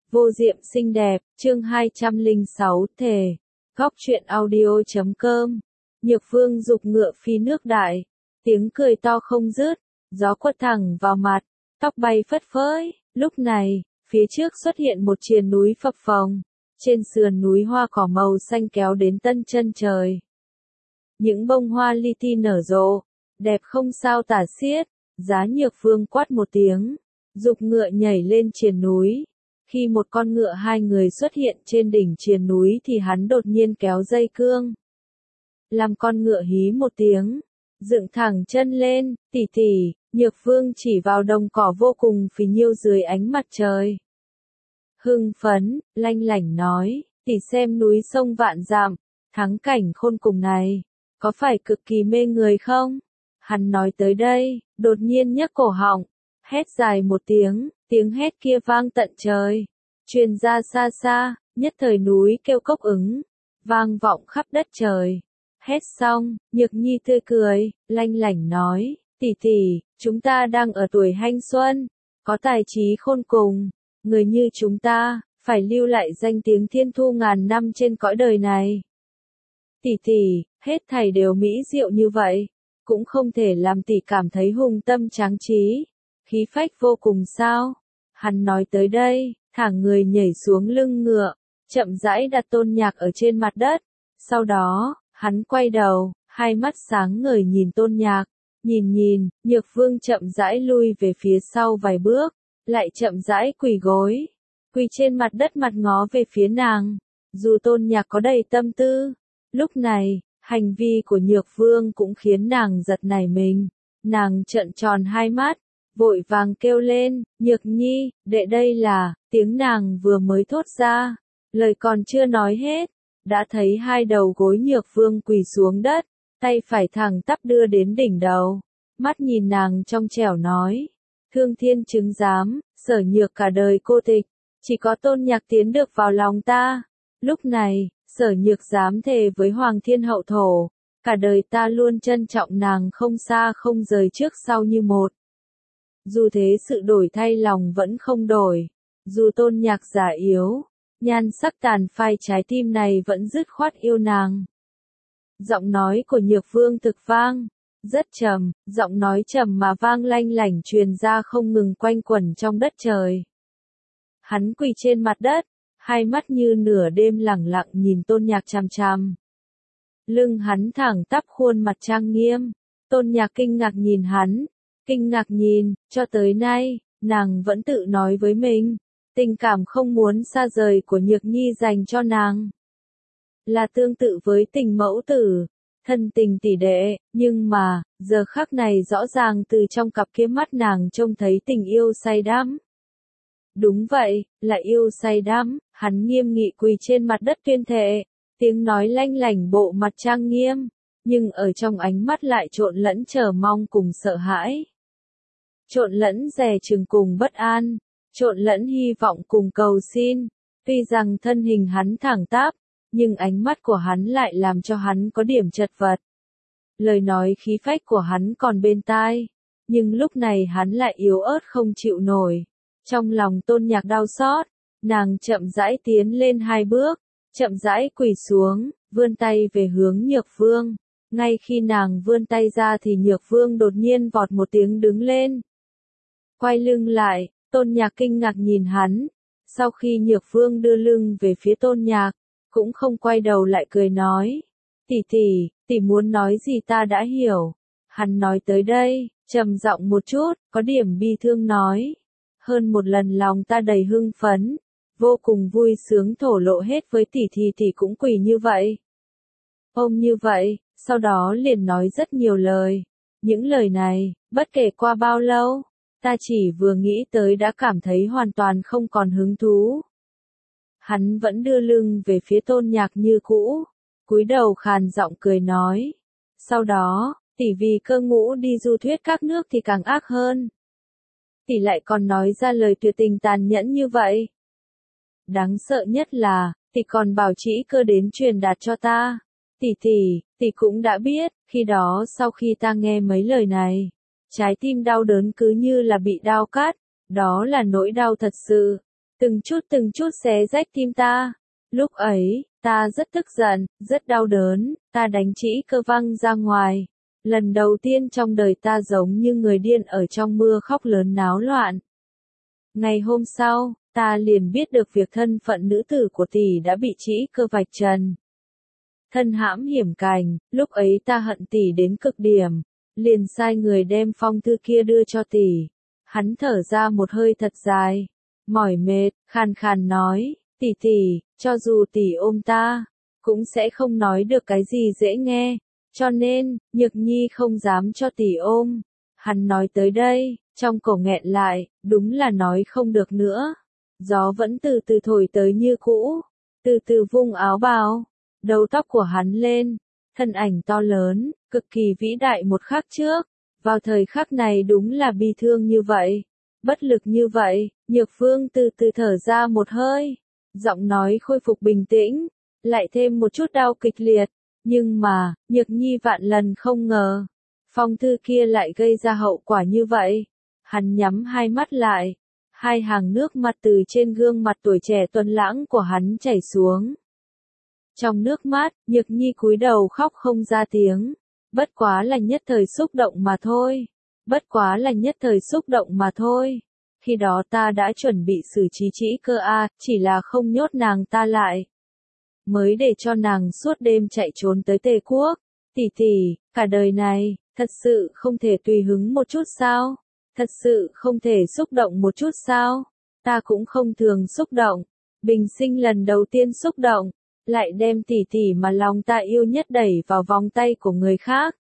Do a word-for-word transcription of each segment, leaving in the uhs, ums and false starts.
Vô diệm xinh đẹp, chương hai trăm lẻ sáu thề. Góc truyện audio chấm com. Nhược Vương dục ngựa phi nước đại, tiếng cười to không dứt, gió quất thẳng vào mặt, tóc bay phất phới. Lúc này, phía trước xuất hiện một triền núi phập phồng, trên sườn núi hoa cỏ màu xanh kéo đến tân chân trời. Những bông hoa li ti nở rộ, đẹp không sao tả xiết. Giá Nhược Vương quát một tiếng, dục ngựa nhảy lên triền núi. Khi một con ngựa hai người xuất hiện trên đỉnh triền núi thì hắn đột nhiên kéo dây cương. Làm con ngựa hí một tiếng, dựng thẳng chân lên, tỉ tỉ. Nhược Vương chỉ vào đồng cỏ vô cùng phì nhiêu dưới ánh mặt trời. Hưng phấn, lanh lảnh nói, tỉ xem núi sông vạn dặm, thắng cảnh khôn cùng này, có phải cực kỳ mê người không? Hắn nói tới đây, đột nhiên nhấc cổ họng, hét dài một tiếng, tiếng hét kia vang tận trời, truyền ra xa xa, nhất thời núi kêu cốc ứng, vang vọng khắp đất trời. Hét xong, Nhược Nhi tươi cười, lanh lảnh nói, tỷ tỷ, chúng ta đang ở tuổi thanh xuân, có tài trí khôn cùng, người như chúng ta, phải lưu lại danh tiếng thiên thu ngàn năm trên cõi đời này. Tỷ tỷ, hết thảy đều mỹ diệu như vậy, cũng không thể làm tỷ cảm thấy hùng tâm tráng trí, khí phách vô cùng sao? Hắn nói tới đây, thẳng người nhảy xuống lưng ngựa, chậm rãi đặt Tôn Nhạc ở trên mặt đất. Sau đó, hắn quay đầu, hai mắt sáng ngời nhìn Tôn Nhạc, nhìn nhìn, Nhược Vương chậm rãi lui về phía sau vài bước, lại chậm rãi quỳ gối, quỳ trên mặt đất mặt ngó về phía nàng. Dù Tôn Nhạc có đầy tâm tư, lúc này, hành vi của Nhược Vương cũng khiến nàng giật nảy mình. Nàng trợn tròn hai mắt, vội vàng kêu lên, Nhược Nhi, đệ đây là, tiếng nàng vừa mới thốt ra, lời còn chưa nói hết, đã thấy hai đầu gối Nhược Vương quỳ xuống đất, tay phải thẳng tắp đưa đến đỉnh đầu, mắt nhìn nàng trong trẻo nói, thương thiên chứng giám, Sở Nhược cả đời cô tịch, chỉ có Tôn Nhạc tiến được vào lòng ta. Lúc này, Sở Nhược dám thề với Hoàng Thiên Hậu Thổ, cả đời ta luôn trân trọng nàng không xa không rời trước sau như một. Dù thế sự đổi thay lòng vẫn không đổi, dù Tôn Nhạc già yếu, nhan sắc tàn phai trái tim này vẫn dứt khoát yêu nàng. Giọng nói của Nhược Vương thực vang, rất trầm, giọng nói trầm mà vang lanh lảnh truyền ra không ngừng quanh quẩn trong đất trời. Hắn quỳ trên mặt đất, hai mắt như nửa đêm lẳng lặng nhìn Tôn Nhạc chằm chằm. Lưng hắn thẳng tắp, khuôn mặt trang nghiêm. Tôn Nhạc kinh ngạc nhìn hắn, kinh ngạc nhìn, cho tới nay, nàng vẫn tự nói với mình, tình cảm không muốn xa rời của Nhược Nhi dành cho nàng là tương tự với tình mẫu tử, thân tình tỷ đệ, nhưng mà, giờ khắc này rõ ràng từ trong cặp kia mắt nàng trông thấy tình yêu say đắm. Đúng vậy, là yêu say đắm. Hắn nghiêm nghị quỳ trên mặt đất tuyên thệ, tiếng nói lanh lảnh bộ mặt trang nghiêm, nhưng ở trong ánh mắt lại trộn lẫn chờ mong cùng sợ hãi. Trộn lẫn dè chừng cùng bất an, trộn lẫn hy vọng cùng cầu xin. Tuy rằng thân hình hắn thẳng tắp, nhưng ánh mắt của hắn lại làm cho hắn có điểm chật vật. Lời nói khí phách của hắn còn bên tai, nhưng lúc này hắn lại yếu ớt không chịu nổi. Trong lòng Tôn Nhạc đau xót, nàng chậm rãi tiến lên hai bước, chậm rãi quỳ xuống, vươn tay về hướng Nhược Vương. Ngay khi nàng vươn tay ra thì Nhược Vương đột nhiên vọt một tiếng đứng lên. Quay lưng lại, Tôn Nhạc kinh ngạc nhìn hắn. Sau khi Nhược Vương đưa lưng về phía Tôn Nhạc, cũng không quay đầu lại cười nói, tỷ tỷ, tỷ muốn nói gì ta đã hiểu. Hắn nói tới đây, trầm giọng một chút, có điểm bi thương nói, hơn một lần lòng ta đầy hưng phấn, vô cùng vui sướng thổ lộ hết với tỷ thì tỷ cũng quỳ như vậy, ôm như vậy, sau đó liền nói rất nhiều lời. Những lời này, bất kể qua bao lâu, ta chỉ vừa nghĩ tới đã cảm thấy hoàn toàn không còn hứng thú. Hắn vẫn đưa lưng về phía Tôn Nhạc như cũ, cúi đầu khàn giọng cười nói, sau đó, tỷ vì cơ ngũ đi du thuyết các nước thì càng ác hơn. Tỷ lại còn nói ra lời tuyệt tình tàn nhẫn như vậy. Đáng sợ nhất là, tỷ còn bảo Trĩ Cơ đến truyền đạt cho ta. Tỷ tỷ, tỷ cũng đã biết, khi đó sau khi ta nghe mấy lời này, trái tim đau đớn cứ như là bị đao cắt, đó là nỗi đau thật sự. từng chút từng chút xé rách tim ta. Lúc ấy, ta rất tức giận, rất đau đớn, ta đánh chỉ cơ văng ra ngoài. Lần đầu tiên trong đời ta giống như người điên ở trong mưa khóc lớn náo loạn. Ngày hôm sau, ta liền biết được việc thân phận nữ tử của tỷ đã bị chỉ cơ vạch trần. Thân hãm hiểm cảnh, lúc ấy ta hận tỷ đến cực điểm, liền sai người đem phong thư kia đưa cho tỷ. Hắn thở ra một hơi thật dài, mỏi mệt, khàn khàn nói, tỷ tỷ, cho dù tỷ ôm ta, cũng sẽ không nói được cái gì dễ nghe, cho nên, Nhược Nhi không dám cho tỷ ôm. Hắn nói tới đây, trong cổ nghẹn lại, đúng là nói không được nữa. Gió vẫn từ từ thổi tới như cũ, từ từ vung áo bào, đầu tóc của hắn lên, thân ảnh to lớn, cực kỳ vĩ đại một khắc trước. Vào thời khắc này đúng là bi thương như vậy, bất lực như vậy, Nhược Phương từ từ thở ra một hơi, giọng nói khôi phục bình tĩnh, lại thêm một chút đau kịch liệt, nhưng mà, Nhược Nhi vạn lần không ngờ, phong thư kia lại gây ra hậu quả như vậy. Hắn nhắm hai mắt lại, hai hàng nước mắt từ trên gương mặt tuổi trẻ tuấn lãng của hắn chảy xuống. Trong nước mắt, Nhược Nhi cúi đầu khóc không ra tiếng. Bất quá là nhất thời xúc động mà thôi. Bất quá là nhất thời xúc động mà thôi. Khi đó ta đã chuẩn bị xử trí chỉ cơ a, chỉ là không nhốt nàng ta lại. Mới để cho nàng suốt đêm chạy trốn tới Tề Quốc. Tỷ tỷ, cả đời này, thật sự không thể tùy hứng một chút sao? Thật sự không thể xúc động một chút sao? Ta cũng không thường xúc động. Bình sinh lần đầu tiên xúc động, lại đem tỷ tỷ mà lòng ta yêu nhất đẩy vào vòng tay của người khác.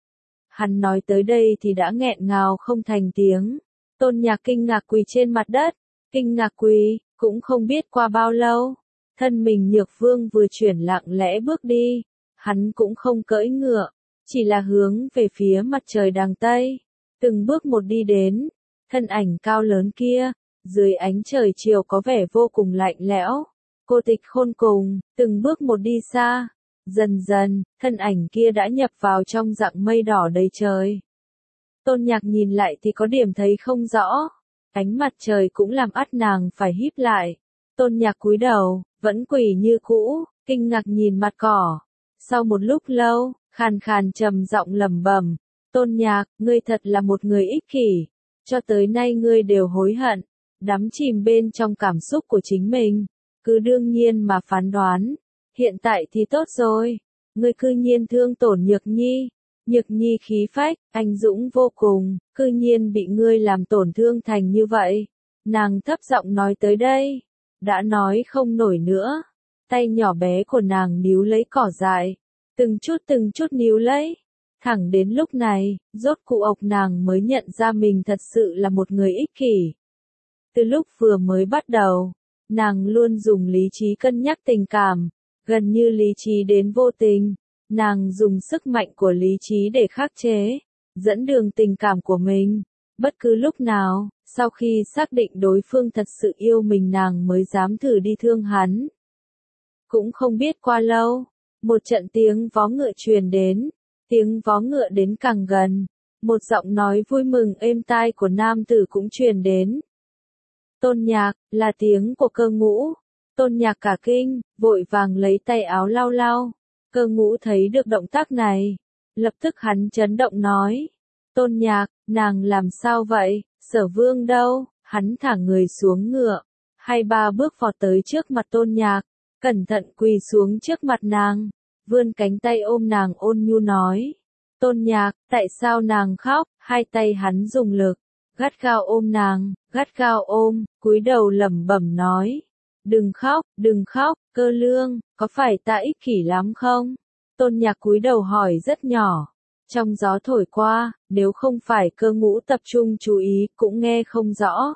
Hắn nói tới đây thì đã nghẹn ngào không thành tiếng. Tôn Nhạc kinh ngạc quỳ trên mặt đất, kinh ngạc quỳ, cũng không biết qua bao lâu. Thân mình Nhược Vương vừa chuyển lặng lẽ bước đi, hắn cũng không cưỡi ngựa, chỉ là hướng về phía mặt trời đằng Tây. Từng bước một đi đến, thân ảnh cao lớn kia, dưới ánh trời chiều có vẻ vô cùng lạnh lẽo. Cô tịch khôn cùng, từng bước một đi xa. Dần dần, thân ảnh kia đã nhập vào trong dạng mây đỏ đầy trời. Tôn Nhạc nhìn lại thì có điểm thấy không rõ. Ánh mặt trời cũng làm ắt nàng phải híp lại. Tôn Nhạc cúi đầu, vẫn quỳ như cũ, kinh ngạc nhìn mặt cỏ. Sau một lúc lâu, khàn khàn trầm giọng lẩm bẩm, Tôn Nhạc, ngươi thật là một người ích kỷ. Cho tới nay ngươi đều hối hận, đắm chìm bên trong cảm xúc của chính mình. Cứ đương nhiên mà phán đoán. Hiện tại thì tốt rồi. Ngươi cư nhiên thương tổn Nhược Nhi. Nhược Nhi khí phách, anh dũng vô cùng, cư nhiên bị ngươi làm tổn thương thành như vậy. Nàng thấp giọng nói tới đây. Đã nói không nổi nữa. Tay nhỏ bé của nàng níu lấy cỏ dại. Từng chút từng chút níu lấy. Thẳng đến lúc này, rốt cụ ộc nàng mới nhận ra mình thật sự là một người ích kỷ. Từ lúc vừa mới bắt đầu, nàng luôn dùng lý trí cân nhắc tình cảm, gần như lý trí đến vô tình. Nàng dùng sức mạnh của lý trí để khắc chế, dẫn đường tình cảm của mình. Bất cứ lúc nào, sau khi xác định đối phương thật sự yêu mình nàng mới dám thử đi thương hắn. Cũng không biết qua lâu, một trận tiếng vó ngựa truyền đến, tiếng vó ngựa đến càng gần, một giọng nói vui mừng êm tai của nam tử cũng truyền đến. Tôn Nhạc, là tiếng của Cơ Ngũ. Tôn Nhạc cả kinh, vội vàng lấy tay áo lau lau. Cơ Ngũ thấy được động tác này, lập tức hắn chấn động nói. Tôn Nhạc, nàng làm sao vậy, Sở Vương đâu? Hắn thả người xuống ngựa, hai ba bước vọt tới trước mặt Tôn Nhạc, cẩn thận quỳ xuống trước mặt nàng, vươn cánh tay ôm nàng ôn nhu nói. Tôn Nhạc, tại sao nàng khóc? Hai tay hắn dùng lực, gắt gao ôm nàng, gắt gao ôm, cúi đầu lẩm bẩm nói. Đừng khóc, đừng khóc, Cơ Lương, có phải ta ích kỷ lắm không? Tôn Nhạc cúi đầu hỏi rất nhỏ. Trong gió thổi qua, nếu không phải Cơ Ngũ tập trung chú ý cũng nghe không rõ.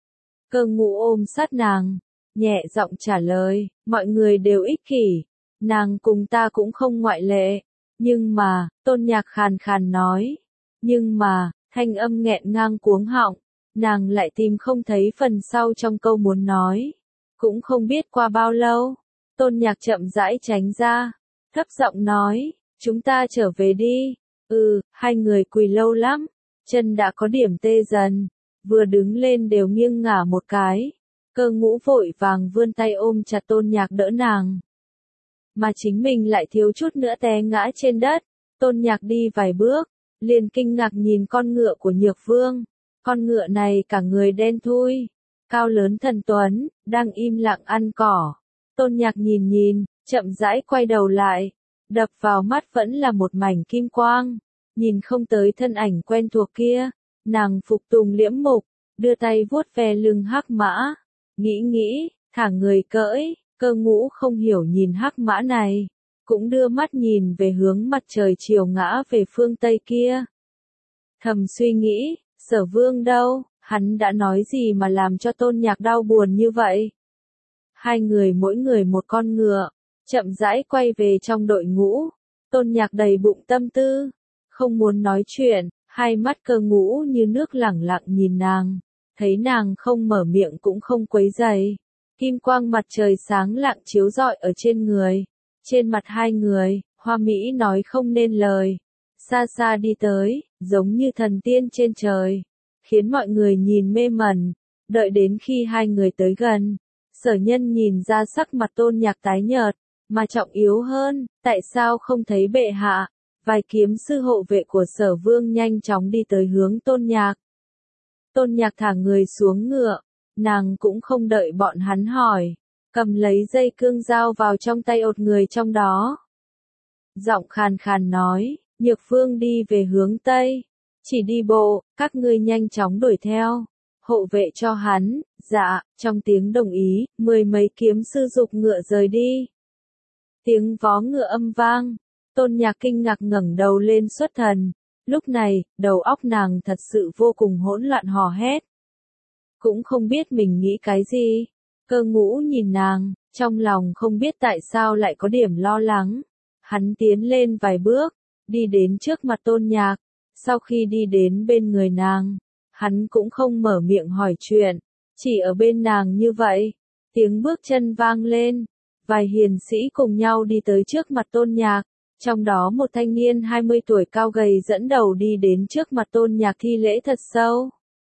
Cơ Ngũ ôm sát nàng, nhẹ giọng trả lời, mọi người đều ích kỷ, nàng cùng ta cũng không ngoại lệ. Nhưng mà, Tôn Nhạc khàn khàn nói. Nhưng mà, thanh âm nghẹn ngang cuống họng, nàng lại tìm không thấy phần sau trong câu muốn nói. Cũng không biết qua bao lâu, Tôn Nhạc chậm rãi tránh ra, thấp giọng nói, chúng ta trở về đi. Ừ, hai người quỳ lâu lắm, chân đã có điểm tê dần, vừa đứng lên đều nghiêng ngả một cái. Cơ Ngũ vội vàng vươn tay ôm chặt Tôn Nhạc đỡ nàng. Mà chính mình lại thiếu chút nữa té ngã trên đất. Tôn Nhạc đi vài bước, liền kinh ngạc nhìn con ngựa của Nhược Vương. Con ngựa này cả người đen thui, cao lớn thần tuấn, đang im lặng ăn cỏ. Tôn Nhạc nhìn nhìn, chậm rãi quay đầu lại, đập vào mắt vẫn là một mảnh kim quang, nhìn không tới thân ảnh quen thuộc kia, nàng phục tùng liễm mục, đưa tay vuốt ve lưng hắc mã, nghĩ nghĩ, thả người cưỡi. Cơ Ngũ không hiểu nhìn hắc mã này, cũng đưa mắt nhìn về hướng mặt trời chiều ngã về phương Tây kia. Thầm suy nghĩ, Sở Vương đâu, hắn đã nói gì mà làm cho Tôn Nhạc đau buồn như vậy? Hai người mỗi người một con ngựa, chậm rãi quay về trong đội ngũ. Tôn Nhạc đầy bụng tâm tư, không muốn nói chuyện, hai mắt Cơ Ngũ như nước lẳng lặng nhìn nàng, thấy nàng không mở miệng cũng không quấy rầy. Kim quang mặt trời sáng lạng chiếu rọi ở trên người, trên mặt hai người, hoa mỹ nói không nên lời. Xa xa đi tới, giống như thần tiên trên trời, khiến mọi người nhìn mê mẩn. Đợi đến khi hai người tới gần, Sở Nhân nhìn ra sắc mặt Tôn Nhạc tái nhợt, mà trọng yếu hơn, tại sao không thấy bệ hạ? Vài kiếm sư hộ vệ của Sở Vương nhanh chóng đi tới hướng Tôn Nhạc. Tôn Nhạc thả người xuống ngựa, nàng cũng không đợi bọn hắn hỏi, cầm lấy dây cương dao vào trong tay ột người trong đó. Giọng khàn khàn nói, Nhược Vương đi về hướng Tây, chỉ đi bộ, các ngươi nhanh chóng đuổi theo, hộ vệ cho hắn. Dạ, trong tiếng đồng ý, mười mấy kiếm sư dục ngựa rời đi. Tiếng vó ngựa âm vang, Tôn Nhạc kinh ngạc ngẩng đầu lên xuất thần, lúc này, đầu óc nàng thật sự vô cùng hỗn loạn hò hét. Cũng không biết mình nghĩ cái gì. Cơ Ngũ nhìn nàng, trong lòng không biết tại sao lại có điểm lo lắng. Hắn tiến lên vài bước, đi đến trước mặt Tôn Nhạc. Sau khi đi đến bên người nàng, hắn cũng không mở miệng hỏi chuyện, chỉ ở bên nàng như vậy. Tiếng bước chân vang lên, vài hiền sĩ cùng nhau đi tới trước mặt Tôn Nhạc. Trong đó một thanh niên hai mươi tuổi cao gầy dẫn đầu đi đến trước mặt Tôn Nhạc thi lễ thật sâu.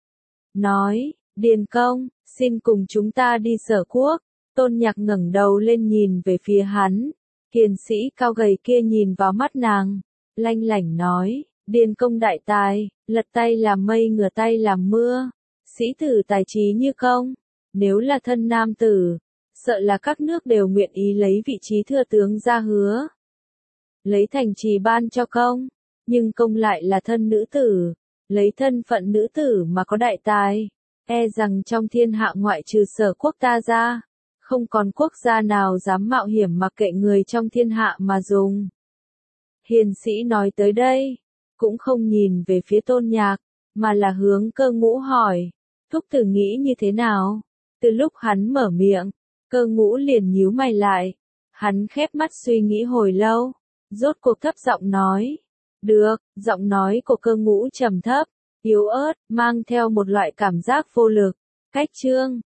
Nói, Điền công, xin cùng chúng ta đi Sở quốc. Tôn Nhạc ngẩng đầu lên nhìn về phía hắn. Hiền sĩ cao gầy kia nhìn vào mắt nàng, lanh lảnh nói, Điền công đại tài, lật tay làm mây ngửa tay làm mưa. Sĩ tử tài trí như công, nếu là thân nam tử, sợ là các nước đều nguyện ý lấy vị trí thừa tướng ra hứa. Lấy thành trì ban cho công, nhưng công lại là thân nữ tử, lấy thân phận nữ tử mà có đại tài, e rằng trong thiên hạ ngoại trừ Sở quốc ta ra, không còn quốc gia nào dám mạo hiểm mặc kệ người trong thiên hạ mà dùng. Hiền sĩ nói tới đây, cũng không nhìn về phía Tôn Nhạc, mà là hướng Cơ Ngũ hỏi, thúc tử nghĩ như thế nào? Từ lúc hắn mở miệng, Cơ Ngũ liền nhíu mày lại, hắn khép mắt suy nghĩ hồi lâu, rốt cuộc thấp giọng nói, được. Giọng nói của Cơ Ngũ trầm thấp, yếu ớt, mang theo một loại cảm giác vô lực. Cách chương